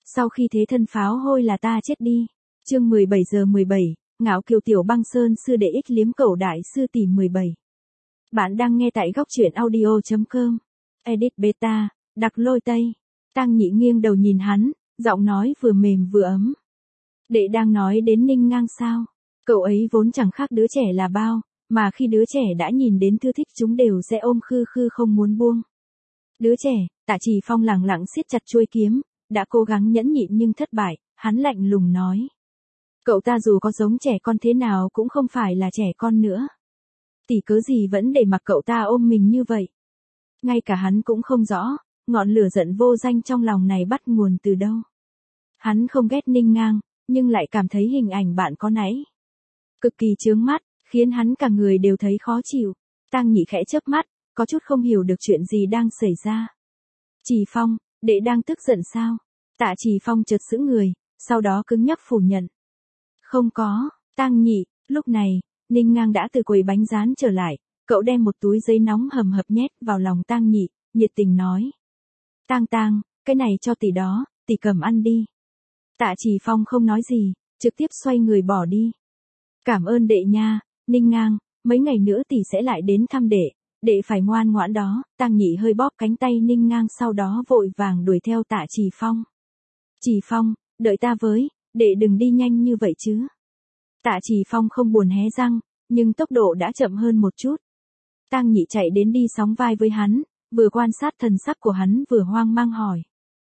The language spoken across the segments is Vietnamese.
Sau khi thế thân pháo hôi là ta chết đi. Chương 17 giờ 17, ngạo kiều tiểu băng sơn sư đệ ích liếm cẩu đại sư tỷ 17. Bạn đang nghe tại góc truyện audio.com. Edit beta, đặc lôi tây. Tang Nhị nghiêng đầu nhìn hắn, giọng nói vừa mềm vừa ấm. Đệ đang nói đến Ninh Ngang sao? Cậu ấy vốn chẳng khác đứa trẻ là bao, mà khi đứa trẻ đã nhìn đến thư thích chúng đều sẽ ôm khư khư không muốn buông. Đứa trẻ, Tạ Trì Phong lẳng lặng siết chặt chuôi kiếm, đã cố gắng nhẫn nhịn nhưng thất bại, hắn lạnh lùng nói. Cậu ta dù có giống trẻ con thế nào cũng không phải là trẻ con nữa. Tỷ cớ gì vẫn để mặc cậu ta ôm mình như vậy? Ngay cả hắn cũng không rõ, ngọn lửa giận vô danh trong lòng này bắt nguồn từ đâu. Hắn không ghét Ninh Ngang, nhưng lại cảm thấy hình ảnh bạn có nãy cực kỳ chướng mắt, khiến hắn cả người đều thấy khó chịu. Tang Nhị khẽ chớp mắt, có chút không hiểu được chuyện gì đang xảy ra. Trì Phong, đệ đang tức giận sao? Tạ Trì Phong chợt sững người, sau đó cứng nhắc phủ nhận. Không có, Tang Nhị. Lúc này, Ninh Ngang đã từ quầy bánh rán trở lại, cậu đem một túi giấy nóng hầm hập nhét vào lòng Tang Nhị, nhiệt tình nói. Tang, cái này cho tỷ đó, tỷ cầm ăn đi. Tạ Trì Phong không nói gì, trực tiếp xoay người bỏ đi. Cảm ơn đệ nha, Ninh Ngang, mấy ngày nữa tỷ sẽ lại đến thăm đệ phải ngoan ngoãn đó. Tang Nhị hơi bóp cánh tay Ninh Ngang sau đó vội vàng đuổi theo Tạ Trì Phong. Trì Phong, đợi ta với, đệ đừng đi nhanh như vậy chứ. Tạ Trì Phong không buồn hé răng, nhưng tốc độ đã chậm hơn một chút. Tang Nhị chạy đến đi sóng vai với hắn, vừa quan sát thần sắc của hắn vừa hoang mang hỏi.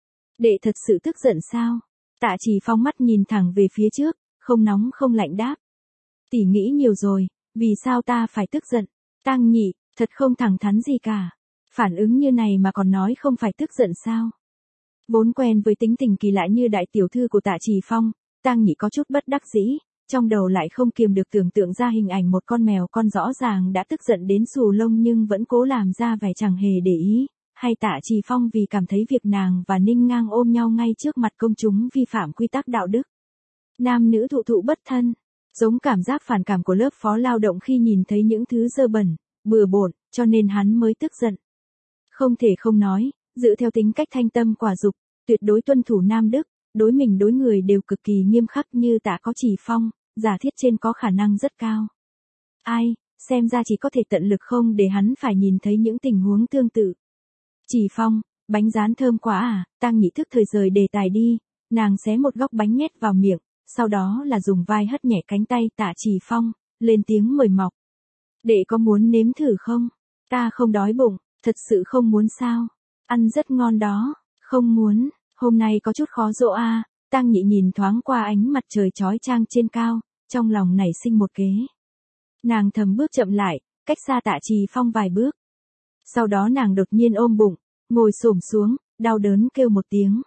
Đệ thật sự tức giận sao? Tạ Trì Phong mắt nhìn thẳng về phía trước, không nóng không lạnh đáp. Tỷ nghĩ nhiều rồi, vì sao ta phải tức giận? Tang Nhị, thật không thẳng thắn gì cả. Phản ứng như này mà còn nói không phải tức giận sao? Vốn quen với tính tình kỳ lạ như đại tiểu thư của Tạ Trì Phong, Tang Nhị có chút bất đắc dĩ, trong đầu lại không kiềm được tưởng tượng ra hình ảnh một con mèo con rõ ràng đã tức giận đến xù lông nhưng vẫn cố làm ra vẻ chẳng hề để ý, hay Tạ Trì Phong vì cảm thấy việc nàng và Ninh Ngang ôm nhau ngay trước mặt công chúng vi phạm quy tắc đạo đức. Nam nữ thụ thụ bất thân, giống cảm giác phản cảm của lớp phó lao động khi nhìn thấy những thứ dơ bẩn, bừa bộn, cho nên hắn mới tức giận. Không thể không nói, dựa theo tính cách thanh tâm quả dục, tuyệt đối tuân thủ nam đức, đối mình đối người đều cực kỳ nghiêm khắc như Tạ có Trì Phong, giả thiết trên có khả năng rất cao. Ai, xem ra chỉ có thể tận lực không để hắn phải nhìn thấy những tình huống tương tự. Trì Phong, bánh rán thơm quá à? Tang Nhị thức thời rời đề tài đi, nàng xé một góc bánh nhét vào miệng, sau đó là dùng vai hất nhẹ cánh tay Tạ Trì Phong, lên tiếng mời mọc. Đệ có muốn nếm thử không? Ta không đói bụng, thật sự không muốn sao? Ăn rất ngon đó, không muốn, hôm nay có chút khó dỗ a. Tang Nhị nhìn thoáng qua ánh mặt trời chói chang trên cao, trong lòng nảy sinh một kế. Nàng thầm bước chậm lại, cách xa Tạ Trì Phong vài bước. Sau đó nàng đột nhiên ôm bụng, ngồi xổm xuống, đau đớn kêu một tiếng.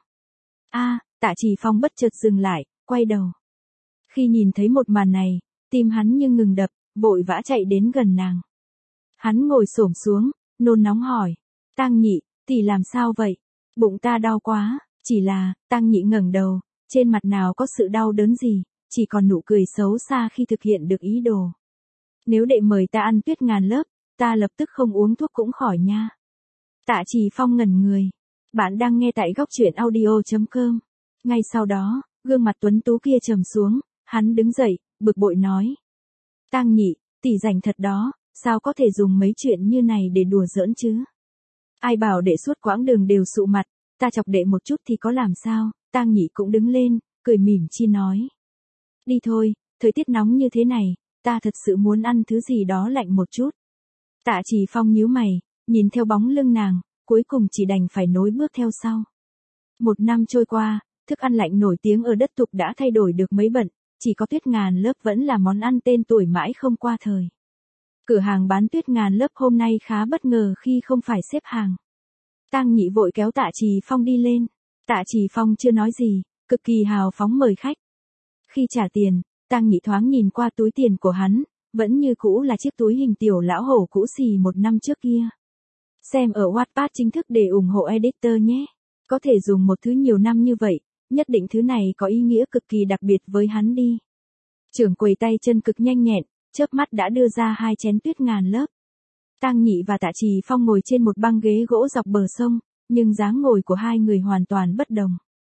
Tạ Trì Phong bất chợt dừng lại, quay đầu. Khi nhìn thấy một màn này, tim hắn như ngừng đập, vội vã chạy đến gần nàng. Hắn ngồi xổm xuống, nôn nóng hỏi. Tang Nhị, tỷ làm sao vậy? Bụng ta đau quá. Chỉ là, Tang Nhị ngẩng đầu, trên mặt nào có sự đau đớn gì, chỉ còn nụ cười xấu xa khi thực hiện được ý đồ. Nếu đệ mời ta ăn tuyết ngàn lớp, ta lập tức không uống thuốc cũng khỏi nha. Tạ Trì Phong ngẩn người. Bạn đang nghe tại góc truyện audio.com. Ngay sau đó, gương mặt tuấn tú kia trầm xuống, hắn đứng dậy, bực bội nói. Tang Nhị, tỷ rảnh thật đó, sao có thể dùng mấy chuyện như này để đùa giỡn chứ? Ai bảo đệ suốt quãng đường đều sụ mặt, ta chọc đệ một chút thì có làm sao? Tang Nhị cũng đứng lên, cười mỉm chi nói. Đi thôi, thời tiết nóng như thế này, ta thật sự muốn ăn thứ gì đó lạnh một chút. Tạ Trì Phong nhíu mày, nhìn theo bóng lưng nàng, cuối cùng chỉ đành phải nối bước theo sau. Một năm trôi qua, thức ăn lạnh nổi tiếng ở đất Thục đã thay đổi được mấy bận, chỉ có tuyết ngàn lớp vẫn là món ăn tên tuổi mãi không qua thời. Cửa hàng bán tuyết ngàn lớp hôm nay khá bất ngờ khi không phải xếp hàng. Tang Nhị vội kéo Tạ Trì Phong đi lên. Tạ Trì Phong chưa nói gì, cực kỳ hào phóng mời khách. Khi trả tiền, Tang Nhị thoáng nhìn qua túi tiền của hắn, vẫn như cũ là chiếc túi hình tiểu lão hổ cũ xì một năm trước kia. Xem ở Wattpad chính thức để ủng hộ editor nhé. Có thể dùng một thứ nhiều năm như vậy, nhất định thứ này có ý nghĩa cực kỳ đặc biệt với hắn đi. Trưởng quầy tay chân cực nhanh nhẹn, chớp mắt đã đưa ra 2 chén tuyết ngàn lớp. Tang Nhị và Tạ Trì Phong ngồi trên một băng ghế gỗ dọc bờ sông, nhưng dáng ngồi của hai người hoàn toàn bất đồng.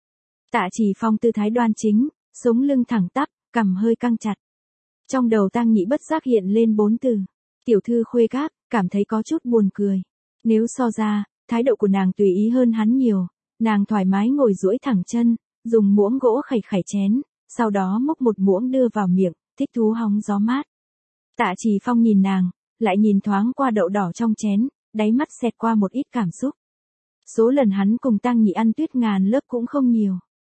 Tạ Trì Phong tư thái đoan chính, sống lưng thẳng tắp, cằm hơi căng chặt. Trong đầu Tang Nhĩ bất giác hiện lên 4 từ. Tiểu thư khuê các, cảm thấy có chút buồn cười. Nếu so ra, thái độ của nàng tùy ý hơn hắn nhiều. Nàng thoải mái ngồi duỗi thẳng chân, dùng muỗng gỗ khẩy khẩy chén, sau đó múc một muỗng đưa vào miệng, thích thú hóng gió mát. Tạ Trì Phong nhìn nàng, lại nhìn thoáng qua đậu đỏ trong chén, đáy mắt xẹt qua một ít cảm xúc. Số lần hắn cùng Tang Nhĩ ăn tuyết ngàn lớp cũng không nhiều.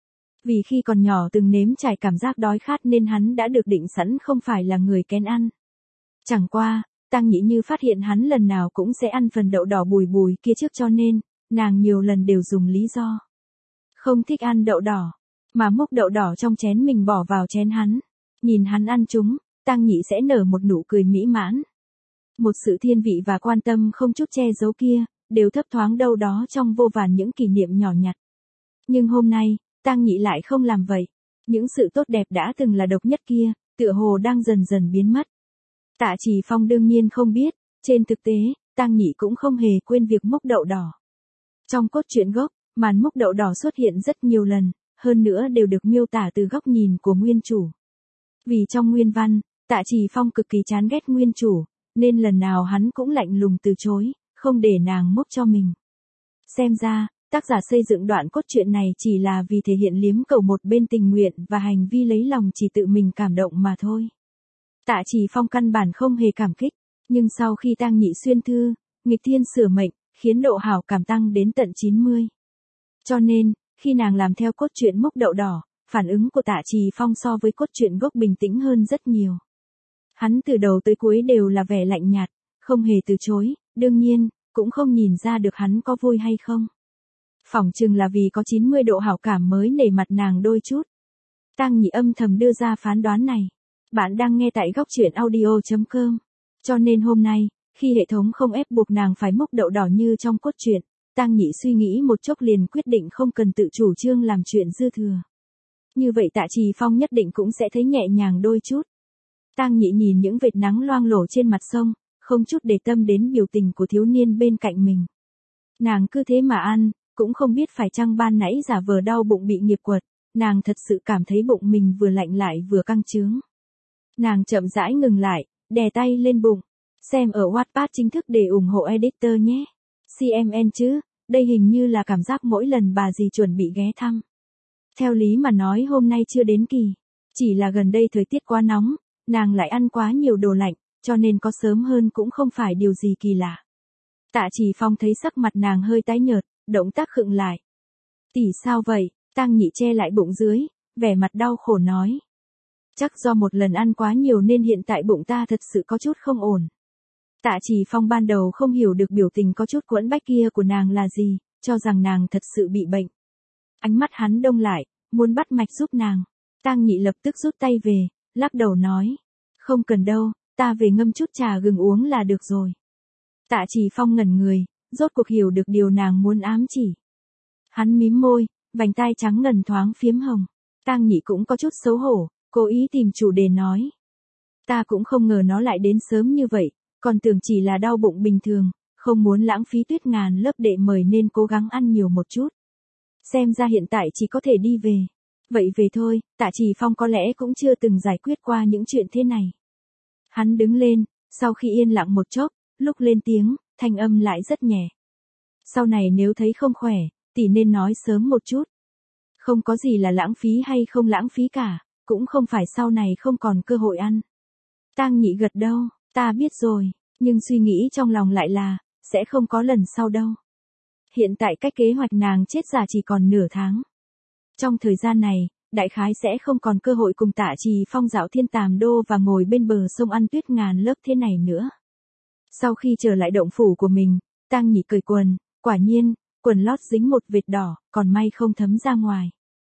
Vì khi còn nhỏ từng nếm trải cảm giác đói khát nên hắn đã được định sẵn không phải là người kén ăn. Chẳng qua, Tang Nhĩ như phát hiện hắn lần nào cũng sẽ ăn phần đậu đỏ bùi bùi kia trước cho nên, nàng nhiều lần đều dùng lý do không thích ăn đậu đỏ, mà múc đậu đỏ trong chén mình bỏ vào chén hắn. Nhìn hắn ăn chúng, Tang Nhĩ sẽ nở một nụ cười mỹ mãn. Một sự thiên vị và quan tâm không chút che giấu kia, đều thấp thoáng đâu đó trong vô vàn những kỷ niệm nhỏ nhặt. Nhưng hôm nay, Tang Nhĩ lại không làm vậy. Những sự tốt đẹp đã từng là độc nhất kia, tựa hồ đang dần dần biến mất. Tạ Trì Phong đương nhiên không biết, trên thực tế, Tang Nhĩ cũng không hề quên việc múc đậu đỏ. Trong cốt truyện gốc, màn múc đậu đỏ xuất hiện rất nhiều lần, hơn nữa đều được miêu tả từ góc nhìn của nguyên chủ. Vì trong nguyên văn, Tạ Trì Phong cực kỳ chán ghét nguyên chủ, nên lần nào hắn cũng lạnh lùng từ chối, không để nàng múc cho mình. Xem ra, tác giả xây dựng đoạn cốt truyện này chỉ là vì thể hiện liếm cầu một bên tình nguyện và hành vi lấy lòng chỉ tự mình cảm động mà thôi. Tạ Trì Phong căn bản không hề cảm kích, nhưng sau khi Tang Nhĩ xuyên thư, nghịch thiên sửa mệnh, khiến độ hảo cảm tăng đến tận 90. Cho nên, khi nàng làm theo cốt truyện múc đậu đỏ, phản ứng của Tạ Trì Phong so với cốt truyện gốc bình tĩnh hơn rất nhiều. Hắn từ đầu tới cuối đều là vẻ lạnh nhạt, không hề từ chối, đương nhiên, cũng không nhìn ra được hắn có vui hay không. Phỏng chừng là vì có 90 độ hảo cảm mới nể mặt nàng đôi chút. Tang Nhĩ âm thầm đưa ra phán đoán này. Bạn đang nghe tại góc truyện audio.com. Cho nên hôm nay, khi hệ thống không ép buộc nàng phải múc đậu đỏ như trong cốt truyện, Tang Nhĩ suy nghĩ một chốc liền quyết định không cần tự chủ trương làm chuyện dư thừa. Như vậy Tạ Trì Phong nhất định cũng sẽ thấy nhẹ nhàng đôi chút. Tang Nhĩ nhìn những vệt nắng loang lổ trên mặt sông, không chút để tâm đến biểu tình của thiếu niên bên cạnh mình. Nàng cứ thế mà ăn, cũng không biết phải chăng ban nãy giả vờ đau bụng bị nghiệp quật, nàng thật sự cảm thấy bụng mình vừa lạnh lại vừa căng trướng. Nàng chậm rãi ngừng lại, đè tay lên bụng. Xem ở Wattpad chính thức để ủng hộ editor nhé. CMN chứ, đây hình như là cảm giác mỗi lần bà dì chuẩn bị ghé thăm. Theo lý mà nói hôm nay chưa đến kỳ. Chỉ là gần đây thời tiết quá nóng, nàng lại ăn quá nhiều đồ lạnh, cho nên có sớm hơn cũng không phải điều gì kỳ lạ. Tạ Trì Phong thấy sắc mặt nàng hơi tái nhợt, động tác khựng lại. Tỷ sao vậy? Tang Nhĩ che lại bụng dưới, vẻ mặt đau khổ nói. Chắc do một lần ăn quá nhiều nên hiện tại bụng ta thật sự có chút không ổn. Tạ Trì Phong ban đầu không hiểu được biểu tình có chút quẫn bách kia của nàng là gì, cho rằng nàng thật sự bị bệnh. Ánh mắt hắn đông lại, muốn bắt mạch giúp nàng. Tang Nhĩ lập tức rút tay về, lắc đầu nói. Không cần đâu, ta về ngâm chút trà gừng uống là được rồi. Tạ Trì Phong ngẩn người, rốt cuộc hiểu được điều nàng muốn ám chỉ. Hắn mím môi, vành tai trắng ngần thoáng phiếm hồng. Tang Nhĩ cũng có chút xấu hổ, cố ý tìm chủ đề nói. Ta cũng không ngờ nó lại đến sớm như vậy, còn tưởng chỉ là đau bụng bình thường, không muốn lãng phí tuyết ngàn lớp đệ mời nên cố gắng ăn nhiều một chút. Xem ra hiện tại chỉ có thể đi về. Vậy về thôi, Tạ Trì Phong có lẽ cũng chưa từng giải quyết qua những chuyện thế này. Hắn đứng lên, sau khi yên lặng một chốc, lúc lên tiếng, thanh âm lại rất nhẹ. Sau này nếu thấy không khỏe, tỷ nên nói sớm một chút. Không có gì là lãng phí hay không lãng phí cả, cũng không phải sau này không còn cơ hội ăn. Tang Nhĩ gật đầu, ta biết rồi, nhưng suy nghĩ trong lòng lại là, sẽ không có lần sau đâu. Hiện tại cách kế hoạch nàng chết giả chỉ còn nửa tháng. Trong thời gian này, đại khái sẽ không còn cơ hội cùng Tạ Trì Phong dạo Thiên Tàm Đô và ngồi bên bờ sông ăn tuyết ngàn lớp thế này nữa. Sau khi trở lại động phủ của mình, Tang Nhĩ cởi quần, quả nhiên, quần lót dính một vệt đỏ, còn may không thấm ra ngoài.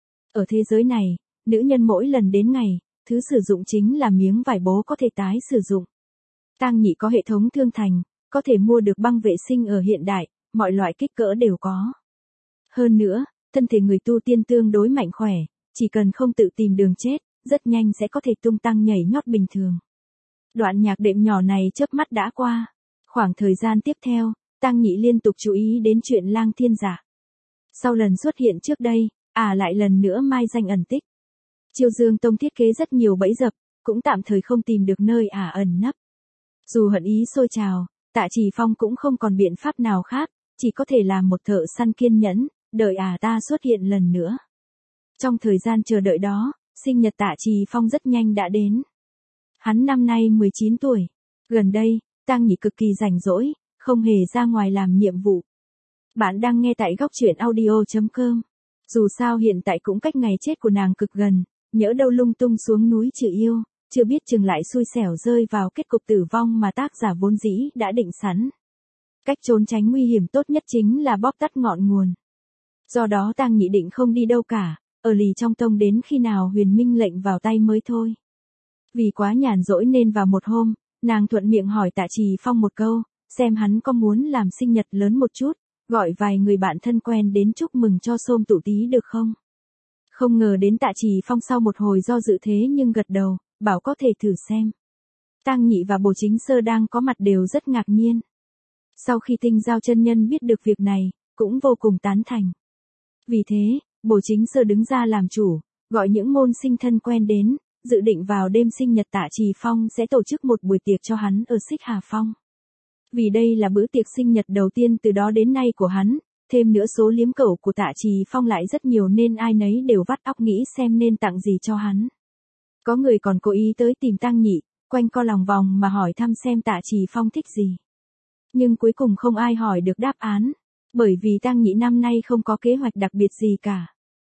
Ở thế giới này, nữ nhân mỗi lần đến ngày, thứ sử dụng chính là miếng vải bố có thể tái sử dụng. Tang Nhĩ có hệ thống thương thành, có thể mua được băng vệ sinh ở hiện đại, mọi loại kích cỡ đều có. Hơn nữa, thân thể người tu tiên tương đối mạnh khỏe, chỉ cần không tự tìm đường chết, rất nhanh sẽ có thể tung tăng nhảy nhót bình thường. Đoạn nhạc đệm nhỏ này chớp mắt đã qua. Khoảng thời gian tiếp theo, Tang Nhĩ liên tục chú ý đến chuyện Lang Thiên Giả. Sau lần xuất hiện trước đây, lại lần nữa mai danh ẩn tích. Chiêu Dương Tông thiết kế rất nhiều bẫy dập, cũng tạm thời không tìm được nơi ẩn nấp. Dù hận ý sôi trào, Tạ Trì Phong cũng không còn biện pháp nào khác, chỉ có thể làm một thợ săn kiên nhẫn, đợi ta xuất hiện lần nữa. Trong thời gian chờ đợi đó, sinh nhật Tạ Trì Phong rất nhanh đã đến. Hắn năm nay 19 tuổi. Gần đây, Tang Nhị cực kỳ rảnh rỗi, không hề ra ngoài làm nhiệm vụ. Bạn đang nghe tại góc truyện audio.com. Dù sao hiện tại cũng cách ngày chết của nàng cực gần, nhỡ đâu lung tung xuống núi trừ yêu, chưa biết chừng lại xui xẻo rơi vào kết cục tử vong mà tác giả vốn dĩ đã định sẵn. Cách trốn tránh nguy hiểm tốt nhất chính là bóp tắt ngọn nguồn. Do đó Tang Nhị định không đi đâu cả, ở lì trong tông đến khi nào huyền minh lệnh vào tay mới thôi. Vì quá nhàn rỗi nên vào một hôm, nàng thuận miệng hỏi Tạ Trì Phong một câu, xem hắn có muốn làm sinh nhật lớn một chút, gọi vài người bạn thân quen đến chúc mừng cho xôm tụ tí được không? Không ngờ đến Tạ Trì Phong sau một hồi do dự thế nhưng gật đầu, bảo có thể thử xem. Tang Nhị và Bồ Chính Sơ đang có mặt đều rất ngạc nhiên. Sau khi Tinh Giao chân nhân biết được việc này, cũng vô cùng tán thành. Vì thế, Bồ Chính Sơ đứng ra làm chủ, gọi những môn sinh thân quen đến, dự định vào đêm sinh nhật Tạ Trì Phong sẽ tổ chức một buổi tiệc cho hắn ở Xích Hà Phong. Vì đây là bữa tiệc sinh nhật đầu tiên từ đó đến nay của hắn, thêm nữa số liếm cẩu của Tạ Trì Phong lại rất nhiều nên ai nấy đều vắt óc nghĩ xem nên tặng gì cho hắn. Có người còn cố ý tới tìm Tang Nhị, quanh co lòng vòng mà hỏi thăm xem Tạ Trì Phong thích gì. Nhưng cuối cùng không ai hỏi được đáp án, bởi vì Tang Nhị năm nay không có kế hoạch đặc biệt gì cả.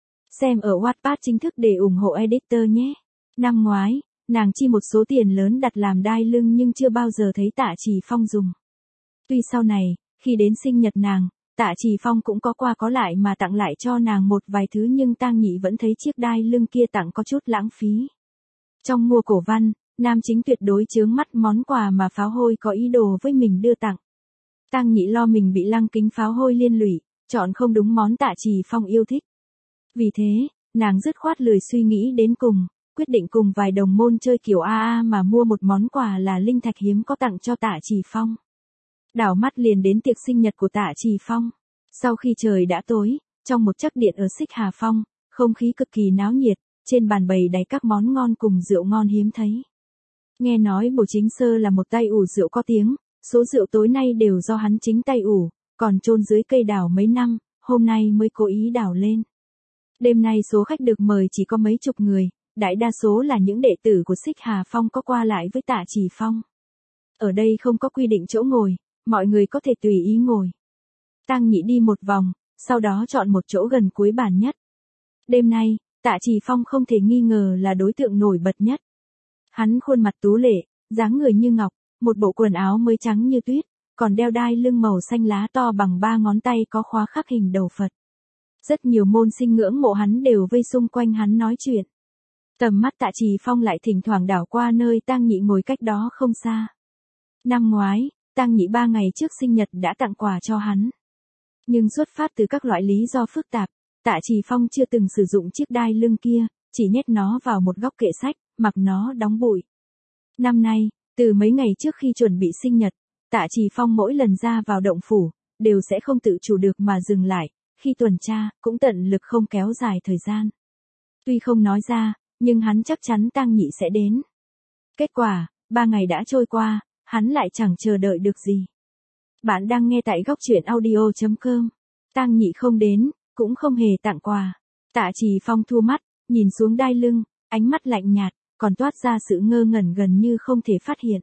Xem ở Wattpad chính thức để ủng hộ editor nhé. Năm ngoái, nàng chi một số tiền lớn đặt làm đai lưng nhưng chưa bao giờ thấy Tạ Trì Phong dùng. Tuy sau này, khi đến sinh nhật nàng, Tạ Trì Phong cũng có qua có lại mà tặng lại cho nàng một vài thứ nhưng Tang Nhị vẫn thấy chiếc đai lưng kia tặng có chút lãng phí. Trong mua cổ văn, nam chính tuyệt đối chướng mắt món quà mà pháo hôi có ý đồ với mình đưa tặng. Tang Nhị lo mình bị lăng kính pháo hôi liên lụy, chọn không đúng món Tạ Trì Phong yêu thích. Vì thế, nàng dứt khoát lười suy nghĩ đến cùng, quyết định cùng vài đồng môn chơi kiểu mà mua một món quà là linh thạch hiếm có tặng cho Tạ Trì Phong. Đảo mắt liền đến tiệc sinh nhật của Tạ Trì Phong. Sau khi trời đã tối, trong một chắc điện ở Xích Hà Phong, không khí cực kỳ náo nhiệt, trên bàn bày đầy các món ngon cùng rượu ngon hiếm thấy. Nghe nói Bồ Chính Sơ là một tay ủ rượu có tiếng, số rượu tối nay đều do hắn chính tay ủ, còn chôn dưới cây đào mấy năm, hôm nay mới cố ý đào lên. Đêm nay số khách được mời chỉ có mấy chục người, đại đa số là những đệ tử của Xích Hà Phong có qua lại với Tạ Trì Phong. Ở đây không có quy định chỗ ngồi, mọi người có thể tùy ý ngồi. Tang Nhị đi một vòng, sau đó chọn một chỗ gần cuối bàn nhất. Đêm nay, Tạ Trì Phong không thể nghi ngờ là đối tượng nổi bật nhất. Hắn khuôn mặt tú lệ, dáng người như ngọc, một bộ quần áo mới trắng như tuyết, còn đeo đai lưng màu xanh lá to bằng 3 ngón tay có khóa khắc hình đầu Phật. Rất nhiều môn sinh ngưỡng mộ hắn đều vây xung quanh hắn nói chuyện. Tầm mắt Tạ Trì Phong lại thỉnh thoảng đảo qua nơi Tang Nhị ngồi cách đó không xa. Năm ngoái, Tang Nhị 3 ngày trước sinh nhật đã tặng quà cho hắn. Nhưng xuất phát từ các loại lý do phức tạp, Tạ Trì Phong chưa từng sử dụng chiếc đai lưng kia, chỉ nhét nó vào một góc kệ sách, mặc nó đóng bụi. Năm nay, từ mấy ngày trước khi chuẩn bị sinh nhật, Tạ Trì Phong mỗi lần ra vào động phủ, đều sẽ không tự chủ được mà dừng lại, khi tuần tra, cũng tận lực không kéo dài thời gian. Tuy không nói ra, nhưng hắn chắc chắn Tang Nhị sẽ đến. Kết quả, 3 ngày đã trôi qua, hắn lại chẳng chờ đợi được gì. Bạn đang nghe tại góc truyện audio.com. Tang Nhị không đến, cũng không hề tặng quà. Tạ Trì Phong thu mắt, nhìn xuống đai lưng, ánh mắt lạnh nhạt, còn toát ra sự ngơ ngẩn gần như không thể phát hiện.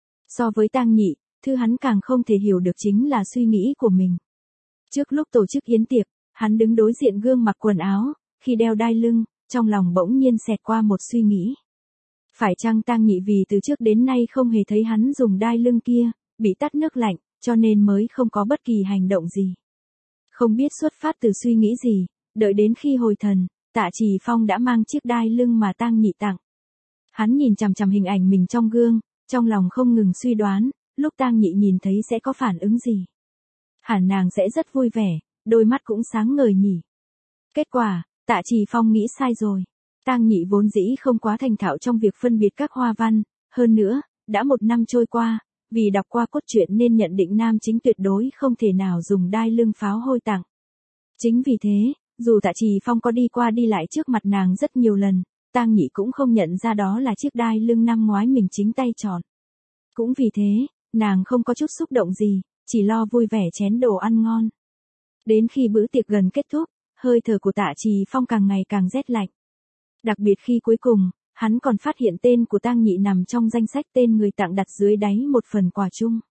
So với Tang Nhị, thứ hắn càng không thể hiểu được chính là suy nghĩ của mình. Trước lúc tổ chức yến tiệc, hắn đứng đối diện gương mặc quần áo, khi đeo đai lưng, trong lòng bỗng nhiên xẹt qua một suy nghĩ. Phải chăng Tang Nhị vì từ trước đến nay không hề thấy hắn dùng đai lưng kia, bị tắt nước lạnh, cho nên mới không có bất kỳ hành động gì. Không biết xuất phát từ suy nghĩ gì, đợi đến khi hồi thần, Tạ Trì Phong đã mang chiếc đai lưng mà Tang Nhị tặng. Hắn nhìn chằm chằm hình ảnh mình trong gương, trong lòng không ngừng suy đoán, lúc Tang Nhị nhìn thấy sẽ có phản ứng gì. Hẳn nàng sẽ rất vui vẻ, đôi mắt cũng sáng ngời nhỉ. Kết quả, Tạ Trì Phong nghĩ sai rồi. Tang Nhị vốn dĩ không quá thành thạo trong việc phân biệt các hoa văn, hơn nữa, đã 1 năm trôi qua, vì đọc qua cốt truyện nên nhận định nam chính tuyệt đối không thể nào dùng đai lưng pháo hôi tặng. Chính vì thế, Dù Tạ Trì Phong có đi qua đi lại trước mặt nàng rất nhiều lần, Tang Nhị cũng không nhận ra đó là chiếc đai lưng năm ngoái mình chính tay chọn. Cũng vì thế, nàng không có chút xúc động gì, chỉ lo vui vẻ chén đồ ăn ngon. Đến khi bữa tiệc gần kết thúc, hơi thở của Tạ Trì Phong càng ngày càng rét lạnh. Đặc biệt khi cuối cùng, hắn còn phát hiện tên của Tang Nhị nằm trong danh sách tên người tặng đặt dưới đáy một phần quà chung.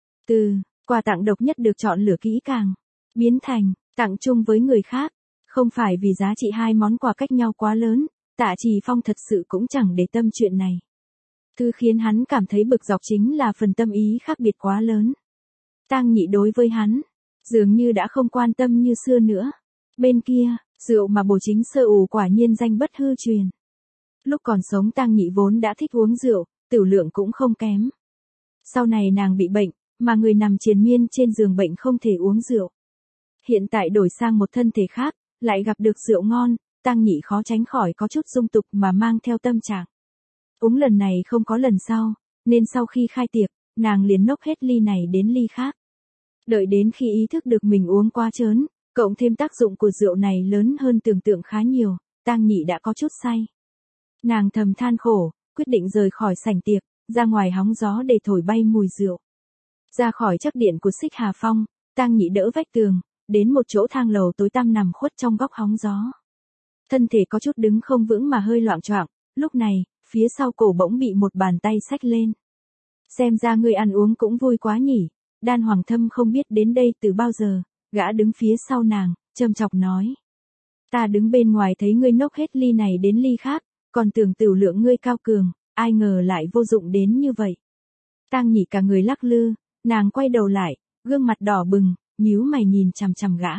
Từ quà tặng độc nhất được chọn lựa kỹ càng, biến thành tặng chung với người khác. Không phải vì giá trị hai món quà cách nhau quá lớn, Tạ Trì Phong thật sự cũng chẳng để tâm chuyện này. Thứ khiến hắn cảm thấy bực dọc chính là phần tâm ý khác biệt quá lớn. Tang Nhị đối với hắn, dường như đã không quan tâm như xưa nữa. Bên kia, rượu mà Bồ Chính Sơ ủ quả nhiên danh bất hư truyền. Lúc còn sống Tang Nhị vốn đã thích uống rượu, tửu lượng cũng không kém. Sau này nàng bị bệnh, mà người nằm triền miên trên giường bệnh không thể uống rượu. Hiện tại đổi sang một thân thể khác, lại gặp được rượu ngon, Tang Nhị khó tránh khỏi có chút dung tục mà mang theo tâm trạng. Uống lần này không có lần sau, nên sau khi khai tiệc, nàng liền nốc hết ly này đến ly khác. Đợi đến khi ý thức được mình uống quá trớn, cộng thêm tác dụng của rượu này lớn hơn tưởng tượng khá nhiều, Tang Nhị đã có chút say. Nàng thầm than khổ, quyết định rời khỏi sảnh tiệc, ra ngoài hóng gió để thổi bay mùi rượu. Ra khỏi chắc điện của Xích Hà Phong, Tang Nhị đỡ vách tường, đến một chỗ thang lầu tối tăm nằm khuất trong góc hóng gió. Thân thể có chút đứng không vững mà hơi loạng choạng, lúc này, phía sau cổ bỗng bị một bàn tay xách lên. Xem ra ngươi ăn uống cũng vui quá nhỉ. Đan Hoàng Thâm không biết đến đây từ bao giờ, gã đứng phía sau nàng, châm chọc nói. Ta đứng bên ngoài thấy ngươi nốc hết ly này đến ly khác, còn tưởng tửu lượng ngươi cao cường, ai ngờ lại vô dụng đến như vậy. Tang Nhị cả người lắc lư, nàng quay đầu lại, gương mặt đỏ bừng, nhíu mày nhìn chằm chằm gã.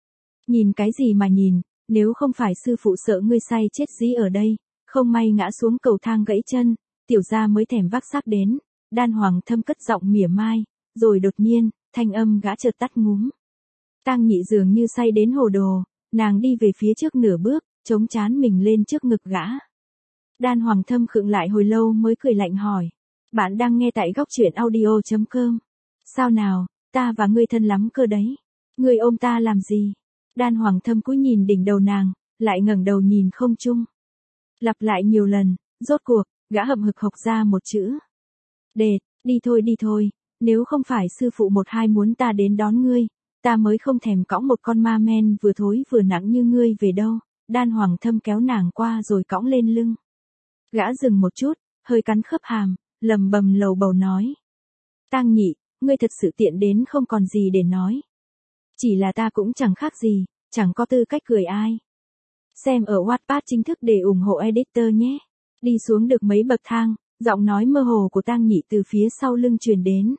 Nhìn cái gì mà nhìn, nếu không phải sư phụ sợ ngươi say chết dí ở đây, không may ngã xuống cầu thang gãy chân, tiểu gia mới thèm vác xác đến. Đan Hoàng Thâm cất giọng mỉa mai, rồi đột nhiên, thanh âm gã chợt tắt ngúm. Tang Nhị dường như say đến hồ đồ, nàng đi về phía trước nửa bước, chống trán mình lên trước ngực gã. Đan Hoàng Thâm khựng lại hồi lâu mới cười lạnh hỏi. Bạn đang nghe tại góc truyện audio.com. Sao nào, ta và ngươi thân lắm cơ đấy. Ngươi ôm ta làm gì? Đan Hoàng Thâm cúi nhìn đỉnh đầu nàng, lại ngẩng đầu nhìn không trung. Lặp lại nhiều lần, rốt cuộc, gã hậm hực hộc ra một chữ. Đệt, đi thôi, nếu không phải sư phụ một hai muốn ta đến đón ngươi, ta mới không thèm cõng một con ma men vừa thối vừa nặng như ngươi về đâu. Đan Hoàng Thâm kéo nàng qua rồi cõng lên lưng. Gã dừng một chút, hơi cắn khớp hàm, lầm bầm lầu bầu nói. Tang Nhị, ngươi thật sự tiện đến không còn gì để nói. Chỉ là ta cũng chẳng khác gì, chẳng có tư cách cười ai. Xem ở Wattpad chính thức để ủng hộ editor nhé. Đi xuống được mấy bậc thang, giọng nói mơ hồ của Tang Nhị từ phía sau lưng truyền đến.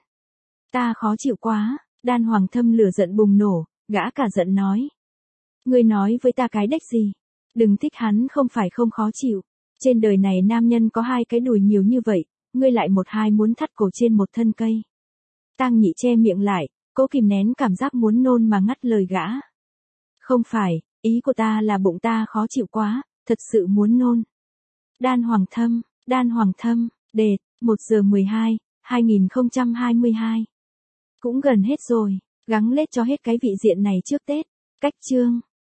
Ta khó chịu quá. Đan Hoàng Thâm lửa giận bùng nổ, gã cả giận nói. Ngươi nói với ta cái đếch gì? Đừng thích hắn không phải không khó chịu. Trên đời này nam nhân có hai cái đùi nhiều như vậy, ngươi lại một hai muốn thắt cổ trên một thân cây. Tang Nhị che miệng lại, cố kìm nén cảm giác muốn nôn mà ngắt lời gã. Không phải, ý của ta là bụng ta khó chịu quá, thật sự muốn nôn. Đan Hoàng Thâm, đệt, 1:12, 2022. Cũng gần hết rồi, gắng lết cho hết cái vị diện này trước Tết. Cách chương.